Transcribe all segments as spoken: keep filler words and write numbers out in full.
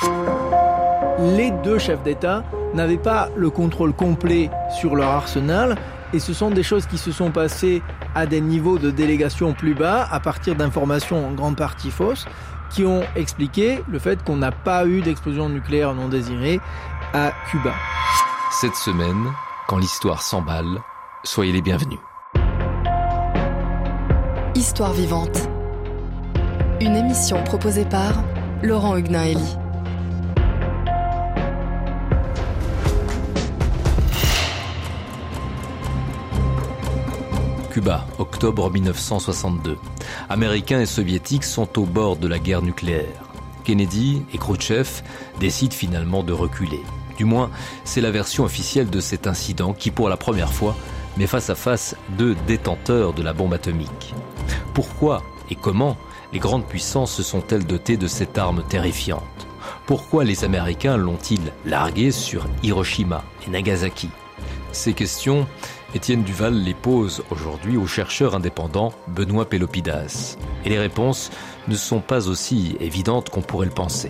Les deux chefs d'État n'avaient pas le contrôle complet sur leur arsenal et ce sont des choses qui se sont passées à des niveaux de délégation plus bas à partir d'informations en grande partie fausses qui ont expliqué le fait qu'on n'a pas eu d'explosion nucléaire non désirée à Cuba. Cette semaine, quand l'histoire s'emballe, soyez les bienvenus. Histoire vivante. Une émission proposée par Laurent Huguenin-Elie. Cuba, octobre dix-neuf cent soixante-deux. Américains et soviétiques sont au bord de la guerre nucléaire. Kennedy et Khrouchtchev décident finalement de reculer. Du moins, c'est la version officielle de cet incident qui, pour la première fois, met face à face deux détenteurs de la bombe atomique. Pourquoi et comment les grandes puissances se sont-elles dotées de cette arme terrifiante ? Pourquoi les Américains l'ont-ils larguée sur Hiroshima et Nagasaki ? Ces questions, Étienne Duval les pose aujourd'hui au chercheur indépendant Benoît Pelopidas. Et les réponses ne sont pas aussi évidentes qu'on pourrait le penser.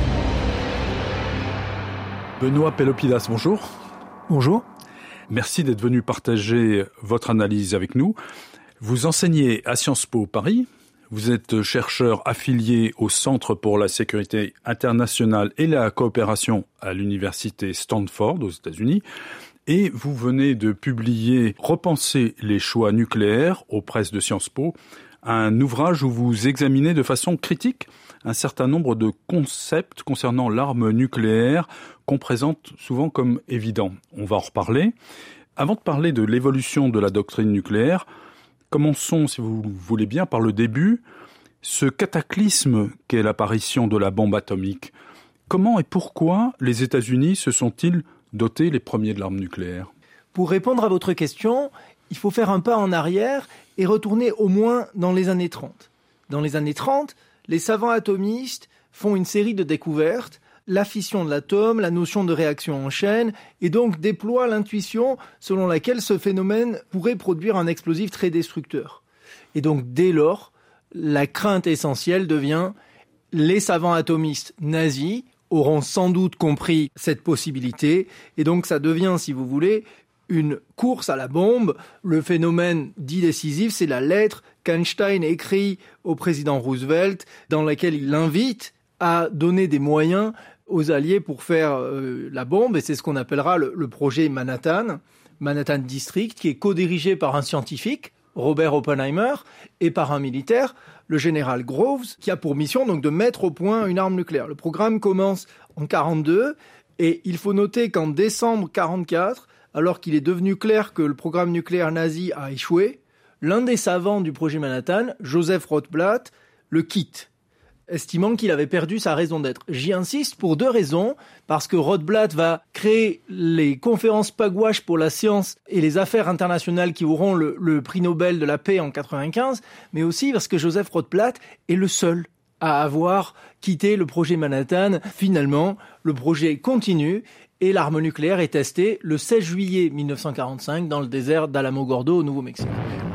Benoît Pelopidas, bonjour. Bonjour. Merci d'être venu partager votre analyse avec nous. Vous enseignez à Sciences Po Paris. Vous êtes chercheur affilié au Centre pour la sécurité internationale et la coopération à l'université Stanford aux États-Unis. Et vous venez de publier « Repenser les choix nucléaires » aux presses de Sciences Po, un ouvrage où vous examinez de façon critique un certain nombre de concepts concernant l'arme nucléaire qu'on présente souvent comme évidents. On va en reparler. Avant de parler de l'évolution de la doctrine nucléaire, commençons, si vous voulez bien, par le début, ce cataclysme qu'est l'apparition de la bombe atomique. Comment et pourquoi les États-Unis se sont-ils dotés les premiers de l'arme nucléaire ? Pour répondre à votre question, il faut faire un pas en arrière et retourner au moins dans les années trente. Dans les années trente, les savants atomistes font une série de découvertes, la fission de l'atome, la notion de réaction en chaîne, et donc déploient l'intuition selon laquelle ce phénomène pourrait produire un explosif très destructeur. Et donc dès lors, la crainte essentielle devient les savants atomistes nazis auront sans doute compris cette possibilité, et donc ça devient, si vous voulez, une course à la bombe. Le phénomène dit décisif, c'est la lettre qu'Einstein écrit au président Roosevelt, dans laquelle il l'invite à donner des moyens aux Alliés pour faire euh, la bombe, et c'est ce qu'on appellera le, le projet Manhattan, Manhattan District, qui est co-dirigé par un scientifique, Robert Oppenheimer, et par un militaire, le général Groves, qui a pour mission donc de mettre au point une arme nucléaire. Le programme commence en quarante-deux, et il faut noter qu'en décembre quarante-quatre, alors qu'il est devenu clair que le programme nucléaire nazi a échoué, l'un des savants du projet Manhattan, Joseph Rotblat, le quitte, estimant qu'il avait perdu sa raison d'être. J'y insiste pour deux raisons, parce que Rotblat va créer les conférences Pugwash pour la science et les affaires internationales qui auront le, le prix Nobel de la paix en quatre-vingt-quinze, mais aussi parce que Joseph Rotblat est le seul à avoir quitté le projet Manhattan. Finalement, le projet continue et l'arme nucléaire est testée le seize juillet mille neuf cent quarante-cinq dans le désert d'Alamogordo au Nouveau-Mexique.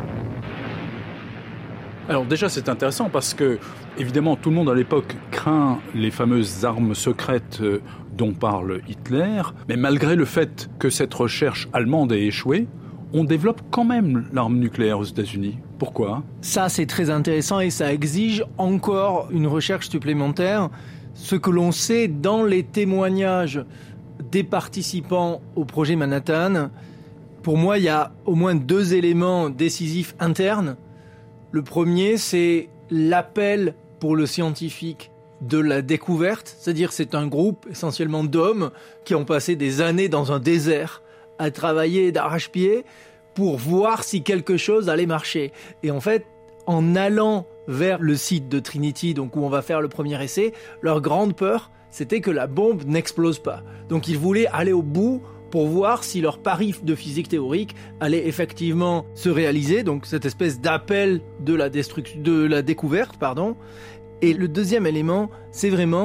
Alors déjà, c'est intéressant parce que, évidemment, tout le monde à l'époque craint les fameuses armes secrètes dont parle Hitler, mais malgré le fait que cette recherche allemande ait échoué, on développe quand même l'arme nucléaire aux États-Unis. Pourquoi ? Ça, c'est très intéressant et ça exige encore une recherche supplémentaire. Ce que l'on sait dans les témoignages des participants au projet Manhattan, pour moi, il y a au moins deux éléments décisifs internes. Le premier, c'est l'appel pour le scientifique de la découverte, c'est-à-dire c'est un groupe essentiellement d'hommes qui ont passé des années dans un désert à travailler d'arrache-pied pour voir si quelque chose allait marcher. Et en fait, en allant vers le site de Trinity, donc où on va faire le premier essai, leur grande peur, c'était que la bombe n'explose pas. Donc ils voulaient aller au bout pour voir si leur pari de physique théorique allait effectivement se réaliser, donc cette espèce d'appel de la, destruction, de la découverte. Pardon. Et le deuxième élément, c'est vraiment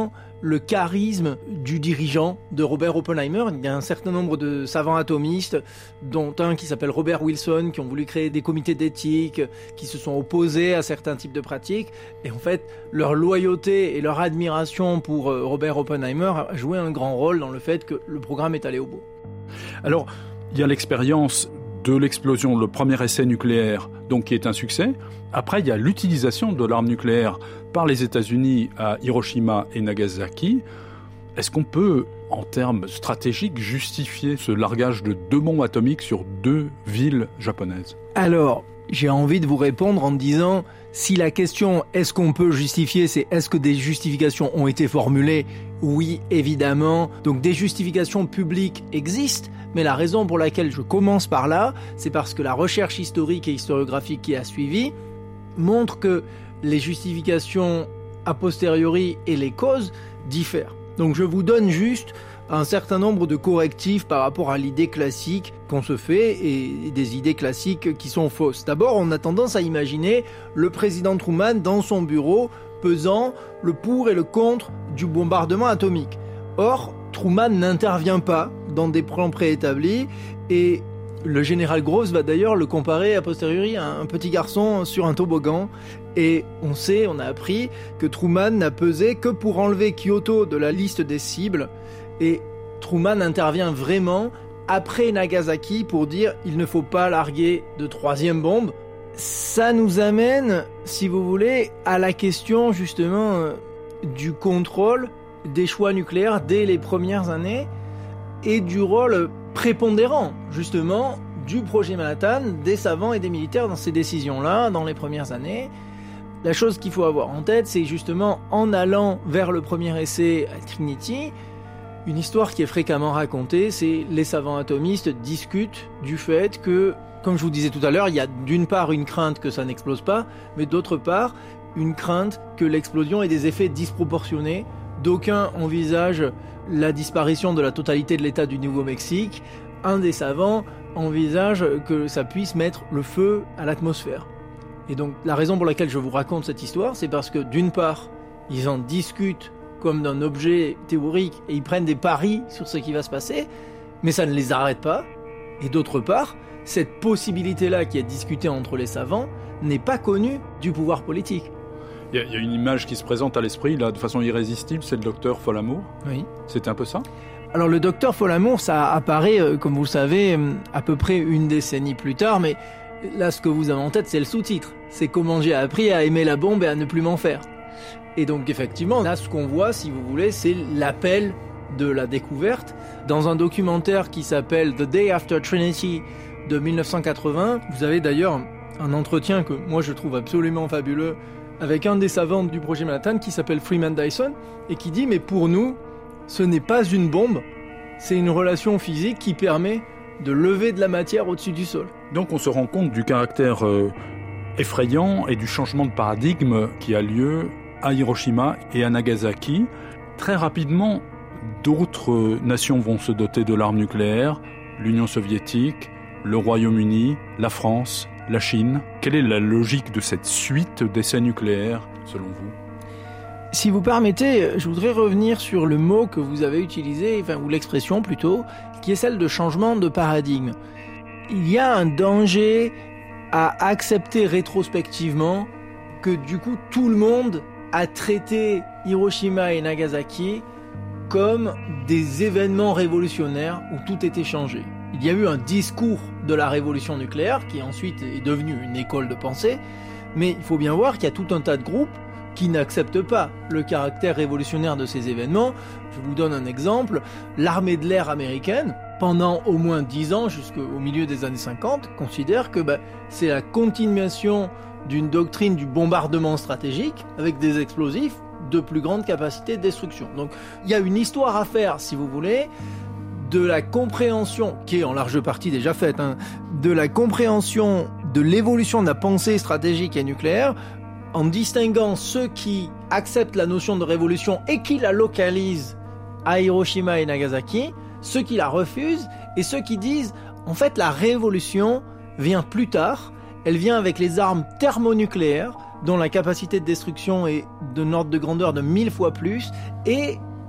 le charisme du dirigeant de Robert Oppenheimer. Il y a un certain nombre de savants atomistes, dont un qui s'appelle Robert Wilson, qui ont voulu créer des comités d'éthique, qui se sont opposés à certains types de pratiques. Et en fait, leur loyauté et leur admiration pour Robert Oppenheimer a joué un grand rôle dans le fait que le programme est allé au bout. Alors, il y a l'expérience de l'explosion, le premier essai nucléaire, donc qui est un succès. Après, il y a l'utilisation de l'arme nucléaire par les États-Unis à Hiroshima et Nagasaki. Est-ce qu'on peut, en termes stratégiques, justifier ce largage de deux bombes atomiques sur deux villes japonaises ? Alors, j'ai envie de vous répondre en me disant, si la question est-ce qu'on peut justifier, c'est est-ce que des justifications ont été formulées ? Oui, évidemment. Donc des justifications publiques existent, mais la raison pour laquelle je commence par là, c'est parce que la recherche historique et historiographique qui a suivi montre que les justifications a posteriori et les causes diffèrent. Donc je vous donne juste un certain nombre de correctifs par rapport à l'idée classique qu'on se fait et des idées classiques qui sont fausses. D'abord, on a tendance à imaginer le président Truman dans son bureau pesant le pour et le contre du bombardement atomique. Or, Truman n'intervient pas dans des plans préétablis et le général Groves va d'ailleurs le comparer a posteriori à un petit garçon sur un toboggan. Et on sait, on a appris que Truman n'a pesé que pour enlever Kyoto de la liste des cibles. Et Truman intervient vraiment après Nagasaki pour dire il ne faut pas larguer de troisième bombe. Ça nous amène, si vous voulez, à la question justement euh, du contrôle des choix nucléaires dès les premières années et du rôle prépondérant justement du projet Manhattan, des savants et des militaires dans ces décisions-là, dans les premières années. La chose qu'il faut avoir en tête, c'est justement en allant vers le premier essai à Trinity, une histoire qui est fréquemment racontée, c'est les savants atomistes discutent du fait que, comme je vous disais tout à l'heure, il y a d'une part une crainte que ça n'explose pas, mais d'autre part une crainte que l'explosion ait des effets disproportionnés. D'aucuns envisagent la disparition de la totalité de l'État du Nouveau-Mexique. Un des savants envisage que ça puisse mettre le feu à l'atmosphère. Et donc la raison pour laquelle je vous raconte cette histoire, c'est parce que d'une part, ils en discutent comme d'un objet théorique et ils prennent des paris sur ce qui va se passer, mais ça ne les arrête pas. Et d'autre part, cette possibilité-là qui est discutée entre les savants n'est pas connue du pouvoir politique. Il y, y a une image qui se présente à l'esprit, là, de façon irrésistible, c'est le docteur Folamour. Oui. C'était un peu ça ? Alors le docteur Folamour, ça apparaît, euh, comme vous le savez, euh, à peu près une décennie plus tard, mais là, ce que vous avez en tête, c'est le sous-titre. C'est comment j'ai appris à aimer la bombe et à ne plus m'en faire. Et donc, effectivement, là, ce qu'on voit, si vous voulez, c'est l'appel de la découverte. Dans un documentaire qui s'appelle The Day After Trinity de mille neuf cent quatre-vingts, vous avez d'ailleurs un entretien que moi je trouve absolument fabuleux avec un des savants du projet Manhattan qui s'appelle Freeman Dyson et qui dit « Mais pour nous, ce n'est pas une bombe, c'est une relation physique qui permet de lever de la matière au-dessus du sol. » Donc on se rend compte du caractère euh, effrayant et du changement de paradigme qui a lieu à Hiroshima et à Nagasaki. Très rapidement, d'autres nations vont se doter de l'arme nucléaire, l'Union soviétique, le Royaume-Uni, la France, la Chine. Quelle est la logique de cette suite d'essais nucléaires, selon vous ? Si vous permettez, je voudrais revenir sur le mot que vous avez utilisé, enfin, ou l'expression plutôt, qui est celle de changement de paradigme. Il y a un danger à accepter rétrospectivement que du coup tout le monde a traité Hiroshima et Nagasaki comme des événements révolutionnaires où tout était changé. Il y a eu un discours de la révolution nucléaire qui ensuite est devenu une école de pensée, mais il faut bien voir qu'il y a tout un tas de groupes qui n'acceptent pas le caractère révolutionnaire de ces événements. Je vous donne un exemple. L'armée de l'air américaine, pendant au moins dix ans, jusqu'au milieu des années cinquante, considère que bah, c'est la continuation d'une doctrine du bombardement stratégique avec des explosifs de plus grande capacité de destruction. Donc il y a une histoire à faire, si vous voulez, de la compréhension, qui est en large partie déjà faite, hein, de la compréhension de l'évolution de la pensée stratégique et nucléaire, en distinguant ceux qui acceptent la notion de révolution et qui la localisent à Hiroshima et Nagasaki, ceux qui la refusent et ceux qui disent en fait la révolution vient plus tard, elle vient avec les armes thermonucléaires dont la capacité de destruction est d'un ordre de grandeur de mille fois plus et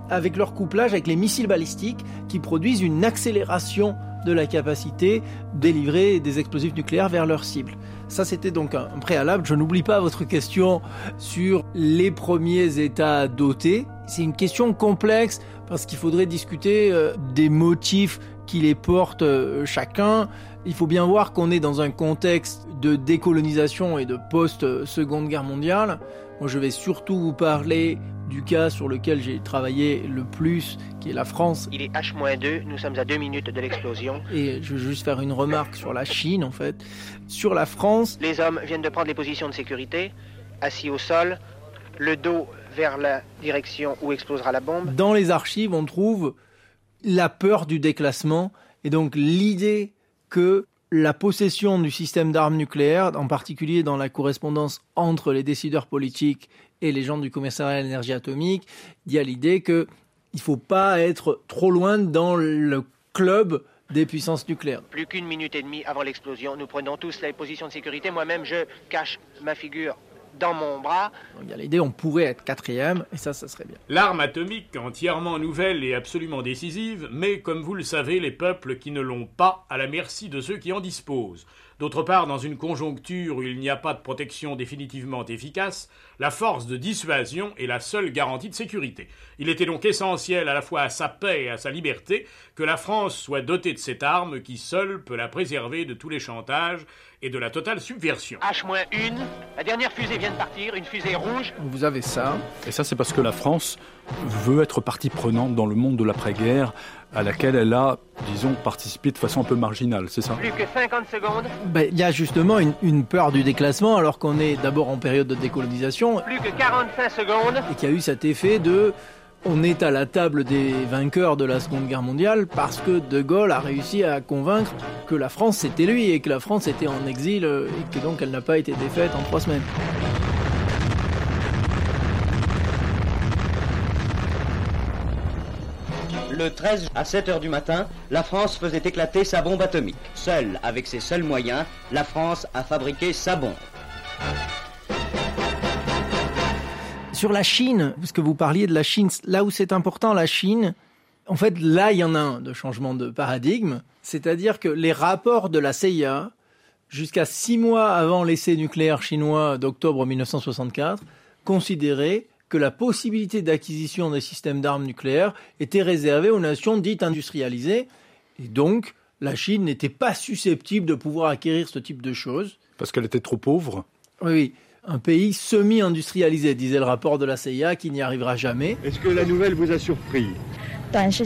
avec leur couplage avec les missiles balistiques qui produisent une accélération de la capacité de délivrer des explosifs nucléaires vers leur cible. Ça, c'était donc un préalable. Je n'oublie pas votre question sur les premiers États dotés. C'est une question complexe parce qu'il faudrait discuter euh, des motifs qui les portent euh, chacun. Il faut bien voir qu'on est dans un contexte de décolonisation et de post-Seconde Guerre mondiale. Moi, je vais surtout vous parler du cas sur lequel j'ai travaillé le plus, qui est la France. Il est H moins deux, nous sommes à deux minutes de l'explosion. Et je veux juste faire une remarque sur la Chine, en fait. Sur la France... Les hommes viennent de prendre les positions de sécurité, assis au sol, le dos vers la direction où explosera la bombe. Dans les archives, on trouve la peur du déclassement, et donc l'idée que la possession du système d'armes nucléaires, en particulier dans la correspondance entre les décideurs politiques et les gens du commissariat à l'énergie atomique, il y a l'idée qu'il ne faut pas être trop loin dans le club des puissances nucléaires. Plus qu'une minute et demie avant l'explosion, nous prenons tous les positions de sécurité. Moi-même, je cache ma figure dans mon bras. Il y a l'idée on pourrait être quatrième, et ça, ça serait bien. L'arme atomique, entièrement nouvelle et absolument décisive, met, comme vous le savez, les peuples qui ne l'ont pas à la merci de ceux qui en disposent. D'autre part, dans une conjoncture où il n'y a pas de protection définitivement efficace, la force de dissuasion est la seule garantie de sécurité. Il était donc essentiel à la fois à sa paix et à sa liberté que la France soit dotée de cette arme qui seule peut la préserver de tous les chantages et de la totale subversion. H moins une, la dernière fusée vient de partir, une fusée rouge. Vous avez ça. Et ça, c'est parce que la France veut être partie prenante dans le monde de l'après-guerre à laquelle elle a, disons, participé de façon un peu marginale, c'est ça ? Plus que cinquante secondes. Ben, il y a justement une, une peur du déclassement alors qu'on est d'abord en période de décolonisation. Plus que quarante-cinq secondes. Et qu'il y a eu cet effet de... On est à la table des vainqueurs de la Seconde Guerre mondiale parce que De Gaulle a réussi à convaincre que la France c'était lui et que la France était en exil et que donc elle n'a pas été défaite en trois semaines. Le treize à sept heures du matin, la France faisait éclater sa bombe atomique. Seule, avec ses seuls moyens, la France a fabriqué sa bombe. Sur la Chine, parce que vous parliez de la Chine, là où c'est important, la Chine, en fait, là, il y en a un de changement de paradigme. C'est-à-dire que les rapports de la C I A, jusqu'à six mois avant l'essai nucléaire chinois d'octobre mille neuf cent soixante-quatre, considéraient que la possibilité d'acquisition des systèmes d'armes nucléaires était réservée aux nations dites industrialisées. Et donc, la Chine n'était pas susceptible de pouvoir acquérir ce type de choses. Parce qu'elle était trop pauvre ? Oui, oui. Un pays semi-industrialisé, disait le rapport de la C I A, qui n'y arrivera jamais. Est-ce que la nouvelle vous a surpris ? Avec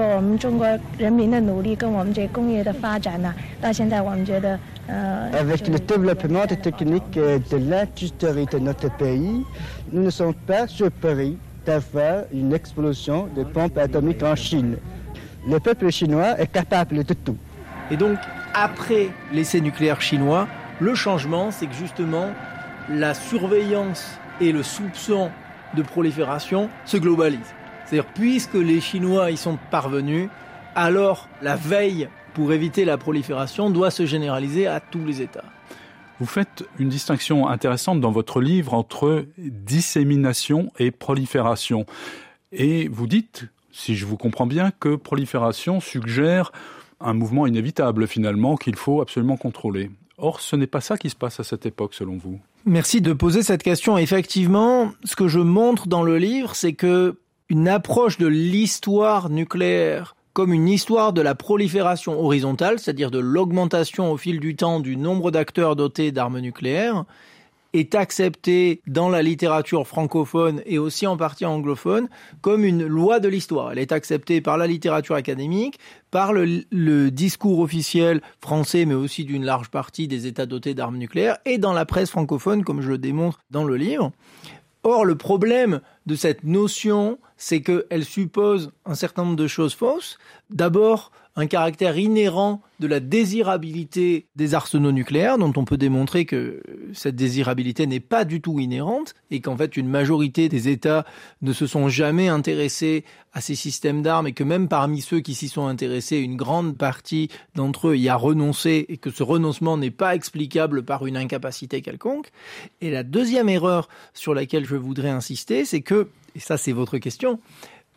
le développement des techniques de l'industrie de notre pays, nous ne sommes pas surpris d'avoir une explosion de bombes atomiques en Chine. Le peuple chinois est capable de tout. Et donc, après l'essai nucléaire chinois, le changement, c'est que justement, la surveillance et le soupçon de prolifération se globalisent. C'est-à-dire, puisque les Chinois y sont parvenus, alors la veille pour éviter la prolifération doit se généraliser à tous les États. Vous faites une distinction intéressante dans votre livre entre dissémination et prolifération. Et vous dites, si je vous comprends bien, que prolifération suggère un mouvement inévitable finalement qu'il faut absolument contrôler. Or, ce n'est pas ça qui se passe à cette époque, selon vous. Merci de poser cette question. Effectivement, ce que je montre dans le livre, c'est que une approche de l'histoire nucléaire comme une histoire de la prolifération horizontale, c'est-à-dire de l'augmentation au fil du temps du nombre d'acteurs dotés d'armes nucléaires, est acceptée dans la littérature francophone et aussi en partie anglophone comme une loi de l'histoire. Elle est acceptée par la littérature académique, par le, le discours officiel français, mais aussi d'une large partie des États dotés d'armes nucléaires, et dans la presse francophone, comme je le démontre dans le livre. Or, le problème de cette notion, c'est qu'elle suppose un certain nombre de choses fausses. D'abord, un caractère inhérent de la désirabilité des arsenaux nucléaires, dont on peut démontrer que cette désirabilité n'est pas du tout inhérente, et qu'en fait une majorité des États ne se sont jamais intéressés à ces systèmes d'armes, et que même parmi ceux qui s'y sont intéressés, une grande partie d'entre eux y a renoncé, et que ce renoncement n'est pas explicable par une incapacité quelconque. Et la deuxième erreur sur laquelle je voudrais insister, c'est que, et ça c'est votre question,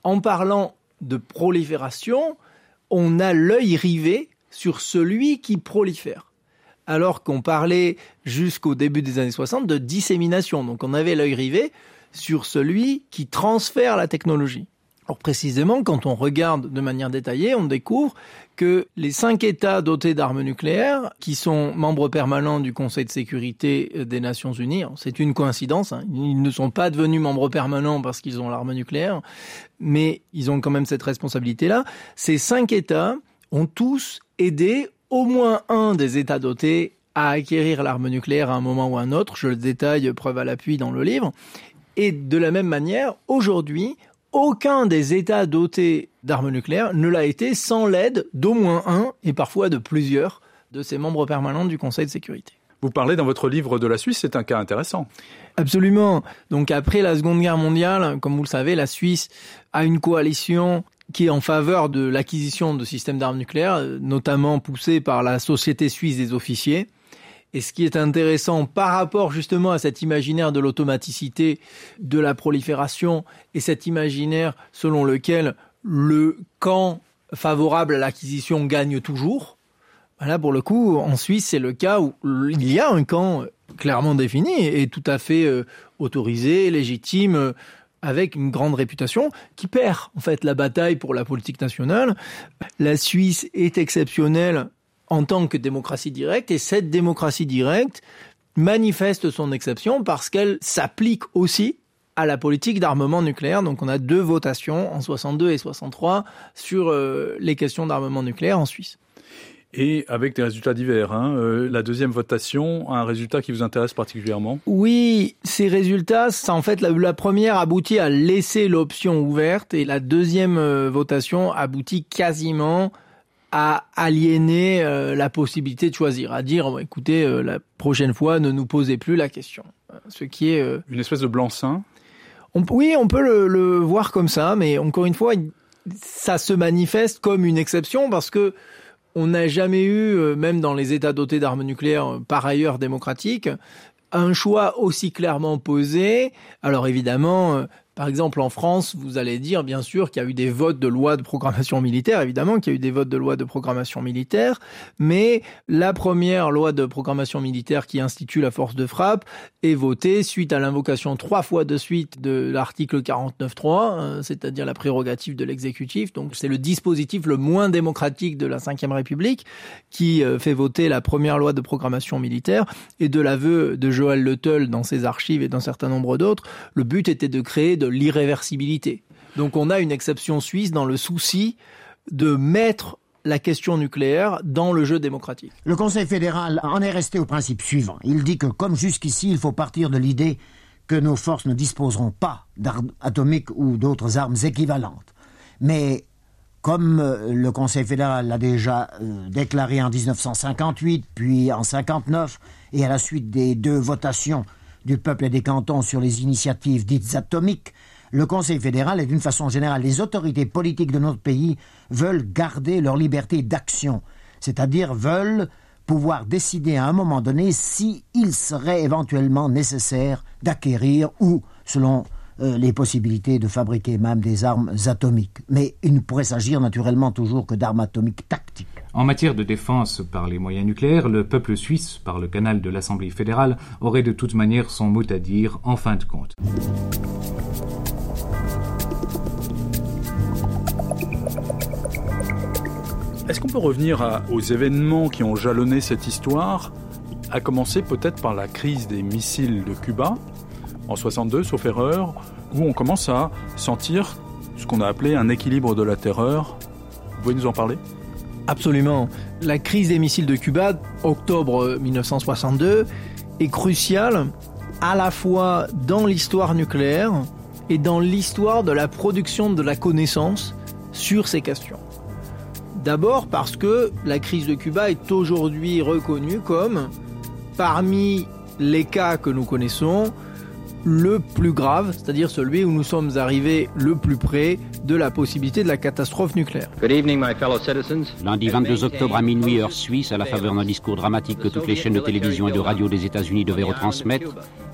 en parlant de prolifération, on a l'œil rivé sur celui qui prolifère. Alors qu'on parlait jusqu'au début des années soixante de dissémination. Donc on avait l'œil rivé sur celui qui transfère la technologie. Alors précisément, quand on regarde de manière détaillée, on découvre que les cinq États dotés d'armes nucléaires, qui sont membres permanents du Conseil de sécurité des Nations Unies, c'est une coïncidence, hein, ils ne sont pas devenus membres permanents parce qu'ils ont l'arme nucléaire, mais ils ont quand même cette responsabilité-là. Ces cinq États ont tous aidé au moins un des États dotés à acquérir l'arme nucléaire à un moment ou à un autre. Je le détaille, preuve à l'appui dans le livre. Et de la même manière, aujourd'hui, aucun des États dotés d'armes nucléaires ne l'a été sans l'aide d'au moins un, et parfois de plusieurs, de ses membres permanents du Conseil de sécurité. Vous parlez dans votre livre de la Suisse, c'est un cas intéressant. Absolument. Donc après la Seconde Guerre mondiale, comme vous le savez, la Suisse a une coalition qui est en faveur de l'acquisition de systèmes d'armes nucléaires, notamment poussée par la Société suisse des officiers. Et ce qui est intéressant par rapport justement à cet imaginaire de l'automaticité, de la prolifération, et cet imaginaire selon lequel le camp favorable à l'acquisition gagne toujours, là pour le coup, en Suisse, c'est le cas où il y a un camp clairement défini et tout à fait euh, autorisé, légitime, euh, avec une grande réputation, qui perd en fait la bataille pour la politique nationale. La Suisse est exceptionnelle en tant que démocratie directe, et cette démocratie directe manifeste son exception parce qu'elle s'applique aussi à la politique d'armement nucléaire. Donc on a deux votations en soixante-deux et soixante-trois sur euh, les questions d'armement nucléaire en Suisse. Et avec des résultats divers. Hein. Euh, la deuxième votation a un résultat qui vous intéresse particulièrement ? Oui, ces résultats, ça, en fait, la, la première aboutit à laisser l'option ouverte, et la deuxième euh, votation aboutit quasiment à aliéner euh, la possibilité de choisir, à dire bon, écoutez, euh, la prochaine fois, ne nous posez plus la question. Ce qui est euh, une espèce de blanc-seing. On, oui, on peut le, le voir comme ça, mais encore une fois, ça se manifeste comme une exception parce que on n'a jamais eu, euh, même dans les États dotés d'armes nucléaires euh, par ailleurs démocratiques, un choix aussi clairement posé. Alors évidemment, euh, par exemple en France, vous allez dire bien sûr qu'il y a eu des votes de loi de programmation militaire, évidemment qu'il y a eu des votes de loi de programmation militaire, mais la première loi de programmation militaire qui institue la force de frappe est votée suite à l'invocation trois fois de suite de l'article quarante-neuf trois, euh, c'est-à-dire la prérogative de l'exécutif. Donc c'est le dispositif le moins démocratique de la cinquième République qui euh, fait voter la première loi de programmation militaire. Et de l'aveu de Joël Le Teul dans ses archives et d'un certain nombre d'autres, le but était de créer de l'irréversibilité. Donc on a une exception suisse dans le souci de mettre la question nucléaire dans le jeu démocratique. Le Conseil fédéral en est resté au principe suivant. Il dit que, comme jusqu'ici, il faut partir de l'idée que nos forces ne disposeront pas d'armes atomiques ou d'autres armes équivalentes. Mais comme le Conseil fédéral l'a déjà euh, déclaré en dix-neuf cent cinquante-huit, puis en cinquante-neuf, et à la suite des deux votations du peuple et des cantons sur les initiatives dites atomiques, le Conseil fédéral et d'une façon générale les autorités politiques de notre pays veulent garder leur liberté d'action, c'est-à-dire veulent pouvoir décider à un moment donné s'il serait éventuellement nécessaire d'acquérir ou, selon euh, les possibilités, de fabriquer même des armes atomiques. Mais il ne pourrait s'agir naturellement toujours que d'armes atomiques tactiques. En matière de défense par les moyens nucléaires, le peuple suisse, par le canal de l'Assemblée fédérale, aurait de toute manière son mot à dire en fin de compte. Est-ce qu'on peut revenir à, aux événements qui ont jalonné cette histoire, à commencer peut-être par la crise des missiles de Cuba, en soixante-deux, sauf erreur, où on commence à sentir ce qu'on a appelé un équilibre de la terreur. Vous pouvez nous en parler ? Absolument. La crise des missiles de Cuba, octobre dix-neuf cent soixante-deux, est cruciale à la fois dans l'histoire nucléaire et dans l'histoire de la production de la connaissance sur ces questions. D'abord parce que la crise de Cuba est aujourd'hui reconnue comme, parmi les cas que nous connaissons, le plus grave, c'est-à-dire celui où nous sommes arrivés le plus près de la possibilité de la catastrophe nucléaire. Good evening, my fellow citizens. Lundi vingt-deux octobre à minuit, heure suisse, à la faveur d'un discours dramatique que toutes les chaînes de télévision et de radio des États-Unis devaient retransmettre,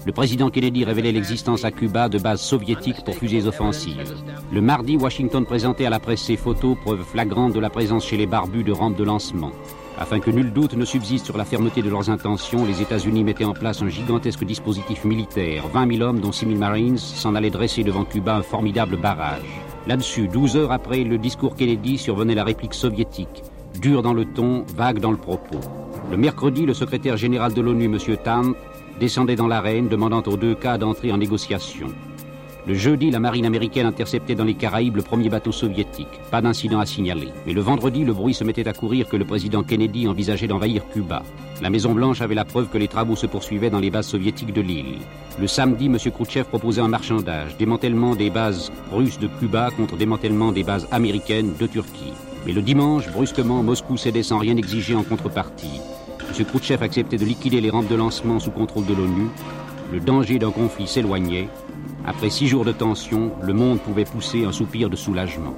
Le président Kennedy révélait l'existence à Cuba de bases soviétiques pour fusées offensives. Le mardi, Washington présentait à la presse ses photos, preuve flagrante de la présence chez les barbus de rampes de lancement. Afin que nul doute ne subsiste sur la fermeté de leurs intentions, les États-Unis mettaient en place un gigantesque dispositif militaire. vingt mille hommes, dont six mille Marines, s'en allaient dresser devant Cuba un formidable barrage. Là-dessus, douze heures après le discours Kennedy, survenait la réplique soviétique. Dure dans le ton, vague dans le propos. Le mercredi, le secrétaire général de l'ONU, M. Tam, descendait dans l'arène, demandant aux deux cas d'entrer en négociation. Le jeudi, la marine américaine interceptait dans les Caraïbes le premier bateau soviétique. Pas d'incident à signaler. Mais le vendredi, le bruit se mettait à courir que le président Kennedy envisageait d'envahir Cuba. La Maison-Blanche avait la preuve que les travaux se poursuivaient dans les bases soviétiques de l'île. Le samedi, M. Khrouchtchev proposait un marchandage, démantèlement des bases russes de Cuba contre démantèlement des bases américaines de Turquie. Mais le dimanche, brusquement, Moscou cédait sans rien exiger en contrepartie. M. Khrouchtchev acceptait de liquider les rampes de lancement sous contrôle de l'ONU. Le danger d'un conflit s'éloignait. Après six jours de tension, le monde pouvait pousser un soupir de soulagement.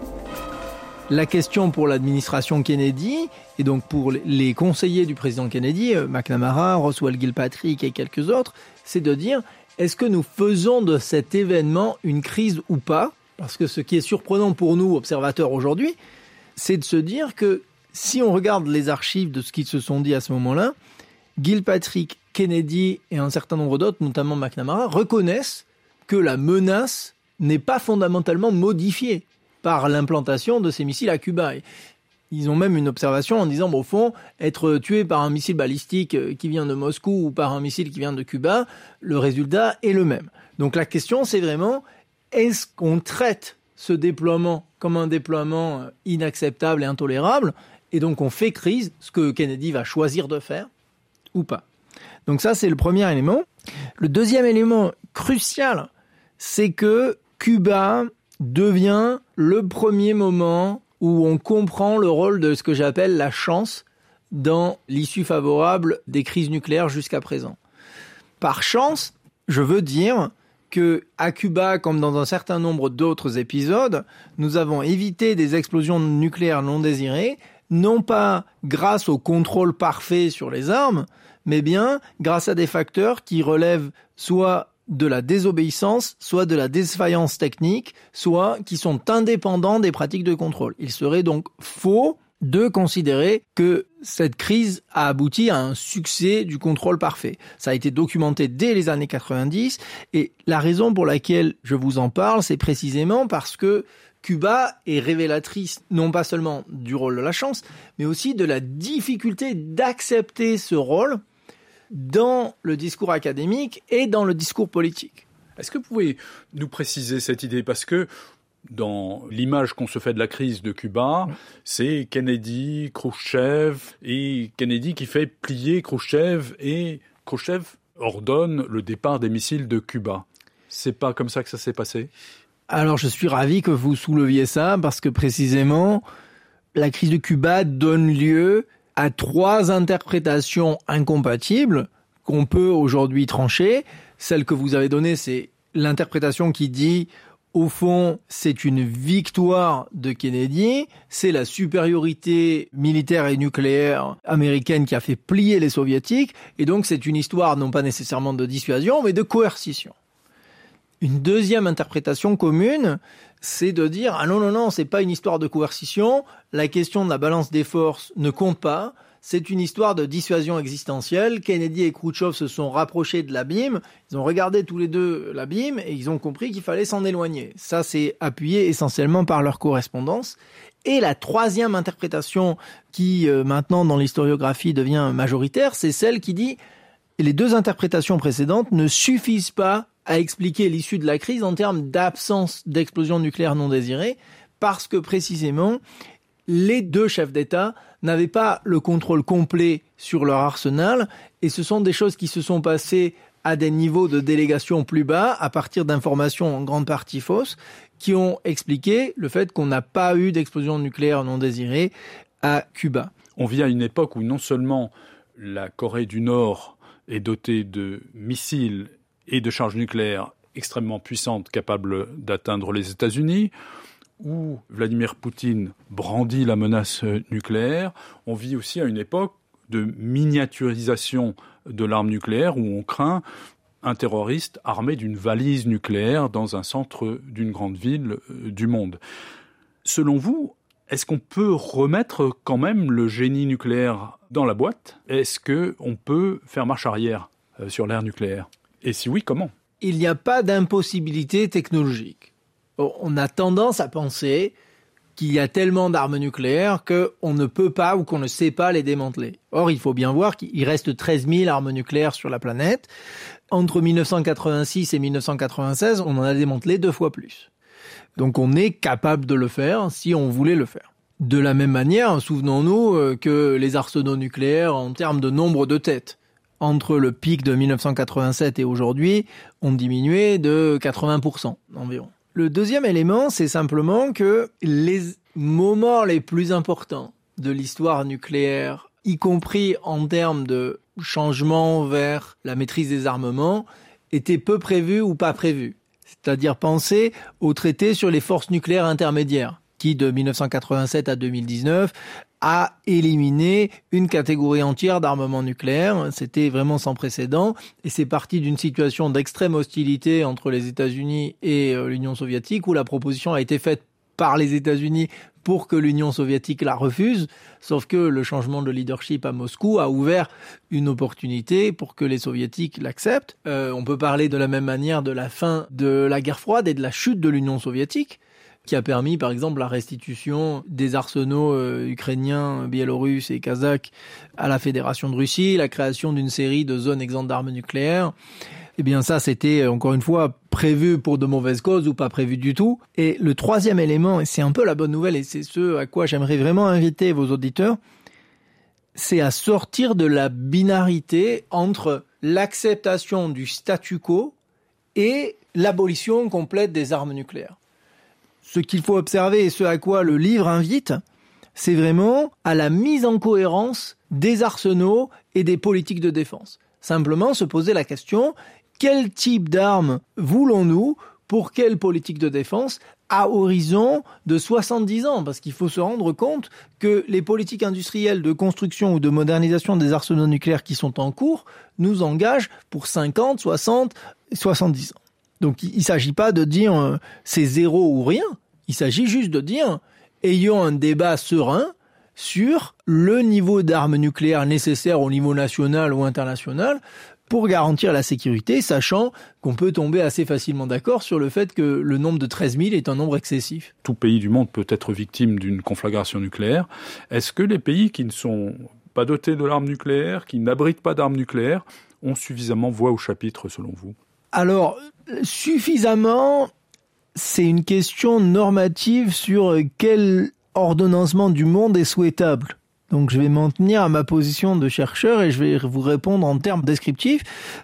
La question pour l'administration Kennedy, et donc pour les conseillers du président Kennedy, McNamara, Roswell Gilpatrick et quelques autres, c'est de dire, est-ce que nous faisons de cet événement une crise ou pas ? Parce que ce qui est surprenant pour nous, observateurs aujourd'hui, c'est de se dire que si on regarde les archives de ce qu'ils se sont dit à ce moment-là, Gilpatrick, Kennedy et un certain nombre d'autres, notamment McNamara, reconnaissent que la menace n'est pas fondamentalement modifiée par l'implantation de ces missiles à Cuba. Ils ont même une observation en disant, bon, au fond, être tué par un missile balistique qui vient de Moscou ou par un missile qui vient de Cuba, le résultat est le même. Donc la question, c'est vraiment, est-ce qu'on traite ce déploiement comme un déploiement inacceptable et intolérable, et donc on fait crise, ce que Kennedy va choisir de faire, ou pas. Donc ça, c'est le premier élément. Le deuxième élément crucial, c'est que Cuba devient le premier moment où on comprend le rôle de ce que j'appelle la chance dans l'issue favorable des crises nucléaires jusqu'à présent. Par chance, je veux dire que à Cuba, comme dans un certain nombre d'autres épisodes, nous avons évité des explosions nucléaires non désirées, non pas grâce au contrôle parfait sur les armes, mais bien grâce à des facteurs qui relèvent soit de la désobéissance, soit de la défaillance technique, soit qui sont indépendants des pratiques de contrôle. Il serait donc faux de considérer que cette crise a abouti à un succès du contrôle parfait. Ça a été documenté dès les années quatre-vingt-dix, et la raison pour laquelle je vous en parle, c'est précisément parce que Cuba est révélatrice non pas seulement du rôle de la chance, mais aussi de la difficulté d'accepter ce rôle dans le discours académique et dans le discours politique. Est-ce que vous pouvez nous préciser cette idée ? Parce que dans l'image qu'on se fait de la crise de Cuba, c'est Kennedy, Khrouchtchev, et Kennedy qui fait plier Khrouchtchev, et Khrouchtchev ordonne le départ des missiles de Cuba. C'est pas comme ça que ça s'est passé ? Alors je suis ravi que vous souleviez ça, parce que précisément, la crise de Cuba donne lieu à trois interprétations incompatibles qu'on peut aujourd'hui trancher. Celle que vous avez donnée, c'est l'interprétation qui dit, au fond, c'est une victoire de Kennedy, c'est la supériorité militaire et nucléaire américaine qui a fait plier les soviétiques, et donc c'est une histoire non pas nécessairement de dissuasion, mais de coercition. Une deuxième interprétation commune, c'est de dire « Ah non, non, non, c'est pas une histoire de coercition, la question de la balance des forces ne compte pas, c'est une histoire de dissuasion existentielle. Kennedy et Khrouchtchev se sont rapprochés de l'abîme, ils ont regardé tous les deux l'abîme et ils ont compris qu'il fallait s'en éloigner. » Ça, c'est appuyé essentiellement par leur correspondance. Et la troisième interprétation qui, euh, maintenant, dans l'historiographie devient majoritaire, c'est celle qui dit « Les deux interprétations précédentes ne suffisent pas à expliquer l'issue de la crise en termes d'absence d'explosion nucléaire non désirée, parce que précisément, les deux chefs d'État n'avaient pas le contrôle complet sur leur arsenal, et ce sont des choses qui se sont passées à des niveaux de délégation plus bas, à partir d'informations en grande partie fausses, qui ont expliqué le fait qu'on n'a pas eu d'explosion nucléaire non désirée à Cuba. On vit à une époque où non seulement la Corée du Nord est dotée de missiles et de charges nucléaires extrêmement puissantes, capables d'atteindre les États-Unis, où Vladimir Poutine brandit la menace nucléaire. On vit aussi à une époque de miniaturisation de l'arme nucléaire, où on craint un terroriste armé d'une valise nucléaire dans un centre d'une grande ville euh, du monde. Selon vous, est-ce qu'on peut remettre quand même le génie nucléaire dans la boîte ? Est-ce qu'on peut faire marche arrière euh, sur l'ère nucléaire ? Et si oui, comment ? Il n'y a pas d'impossibilité technologique. On a tendance à penser qu'il y a tellement d'armes nucléaires qu'on ne peut pas ou qu'on ne sait pas les démanteler. Or, il faut bien voir qu'il reste treize mille armes nucléaires sur la planète. Entre dix-neuf cent quatre-vingt-six et dix-neuf cent quatre-vingt-seize, on en a démantelé deux fois plus. Donc on est capable de le faire si on voulait le faire. De la même manière, souvenons-nous que les arsenaux nucléaires, en termes de nombre de têtes, entre le pic de dix-neuf cent quatre-vingt-sept et aujourd'hui, ont diminué de quatre-vingts pour cent environ. Le deuxième élément, c'est simplement que les moments les plus importants de l'histoire nucléaire, y compris en termes de changement vers la maîtrise des armements, étaient peu prévus ou pas prévus. C'est-à-dire penser au traité sur les forces nucléaires intermédiaires, qui de dix-neuf cent quatre-vingt-sept à deux mille dix-neuf a éliminé une catégorie entière d'armements nucléaires. C'était vraiment sans précédent et c'est parti d'une situation d'extrême hostilité entre les États-Unis et l'Union soviétique où la proposition a été faite par les États-Unis pour que l'Union soviétique la refuse, sauf que le changement de leadership à Moscou a ouvert une opportunité pour que les soviétiques l'acceptent. Euh, on peut parler de la même manière de la fin de la guerre froide et de la chute de l'Union soviétique, qui a permis, par exemple, la restitution des arsenaux euh, ukrainiens, biélorusses et kazakhs à la Fédération de Russie, la création d'une série de zones exemptes d'armes nucléaires. Eh bien, ça, c'était, encore une fois, prévu pour de mauvaises causes ou pas prévu du tout. Et le troisième élément, et c'est un peu la bonne nouvelle, et c'est ce à quoi j'aimerais vraiment inviter vos auditeurs, c'est à sortir de la binarité entre l'acceptation du statu quo et l'abolition complète des armes nucléaires. Ce qu'il faut observer et ce à quoi le livre invite, c'est vraiment à la mise en cohérence des arsenaux et des politiques de défense. Simplement se poser la question, quel type d'armes voulons-nous pour quelle politique de défense à horizon de soixante-dix ans? Parce qu'il faut se rendre compte que les politiques industrielles de construction ou de modernisation des arsenaux nucléaires qui sont en cours nous engagent pour cinquante, soixante, soixante-dix ans. Donc il ne s'agit pas de dire euh, c'est zéro ou rien, il s'agit juste de dire ayons un débat serein sur le niveau d'armes nucléaires nécessaires au niveau national ou international pour garantir la sécurité, sachant qu'on peut tomber assez facilement d'accord sur le fait que le nombre de treize mille est un nombre excessif. Tout pays du monde peut être victime d'une conflagration nucléaire. Est-ce que les pays qui ne sont pas dotés de l'arme nucléaire, qui n'abritent pas d'armes nucléaires, ont suffisamment voix au chapitre selon vous ? Alors, suffisamment, c'est une question normative sur quel ordonnancement du monde est souhaitable. Donc je vais m'en tenir à ma position de chercheur et je vais vous répondre en termes descriptifs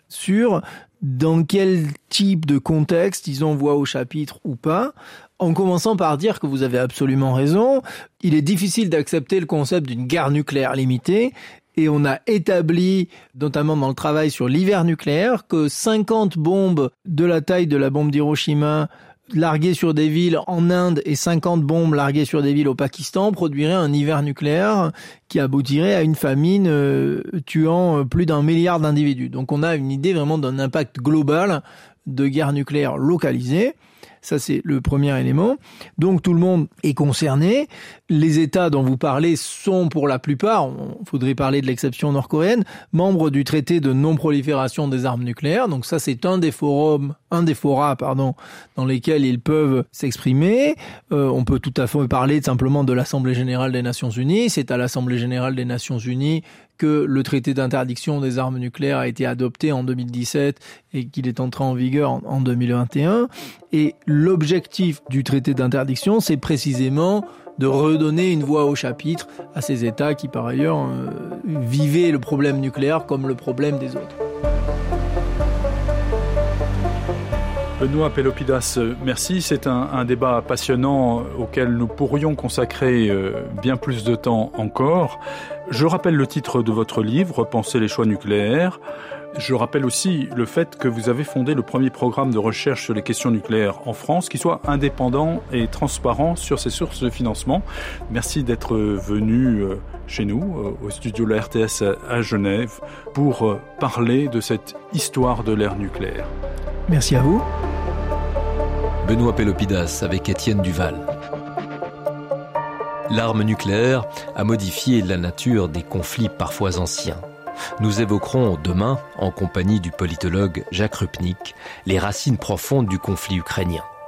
sur dans quel type de contexte ils ont voix au chapitre ou pas, en commençant par dire que vous avez absolument raison, il est difficile d'accepter le concept d'une guerre nucléaire limitée. Et on a établi, notamment dans le travail sur l'hiver nucléaire, que cinquante bombes de la taille de la bombe d'Hiroshima larguées sur des villes en Inde et cinquante bombes larguées sur des villes au Pakistan produiraient un hiver nucléaire qui aboutirait à une famine euh, tuant plus d'un milliard d'individus. Donc on a une idée vraiment d'un impact global de guerre nucléaire localisée. Ça, c'est le premier élément. Donc, tout le monde est concerné. Les États dont vous parlez sont, pour la plupart, il faudrait parler de l'exception nord-coréenne, membres du traité de non-prolifération des armes nucléaires. Donc, ça, c'est un des forums, un des forats, pardon, dans lesquels ils peuvent s'exprimer. Euh, on peut tout à fait parler simplement de l'Assemblée générale des Nations unies. C'est à l'Assemblée générale des Nations unies que le traité d'interdiction des armes nucléaires a été adopté en deux mille dix-sept et qu'il est entré en vigueur en, en deux mille vingt et un. Et l'objectif du traité d'interdiction, c'est précisément de redonner une voix au chapitre à ces États qui, par ailleurs, euh, vivaient le problème nucléaire comme le problème des autres. Benoît Pelopidas, merci. C'est un, un débat passionnant auquel nous pourrions consacrer bien plus de temps encore. Je rappelle le titre de votre livre, Repenser les choix nucléaires. Je rappelle aussi le fait que vous avez fondé le premier programme de recherche sur les questions nucléaires en France qui soit indépendant et transparent sur ses sources de financement. Merci d'être venu chez nous, au studio de la R T S à Genève, pour parler de cette histoire de l'ère nucléaire. Merci à vous. Benoît Pélopidas avec Étienne Duval. L'arme nucléaire a modifié la nature des conflits parfois anciens. Nous évoquerons demain, en compagnie du politologue Jacques Rupnik, les racines profondes du conflit ukrainien.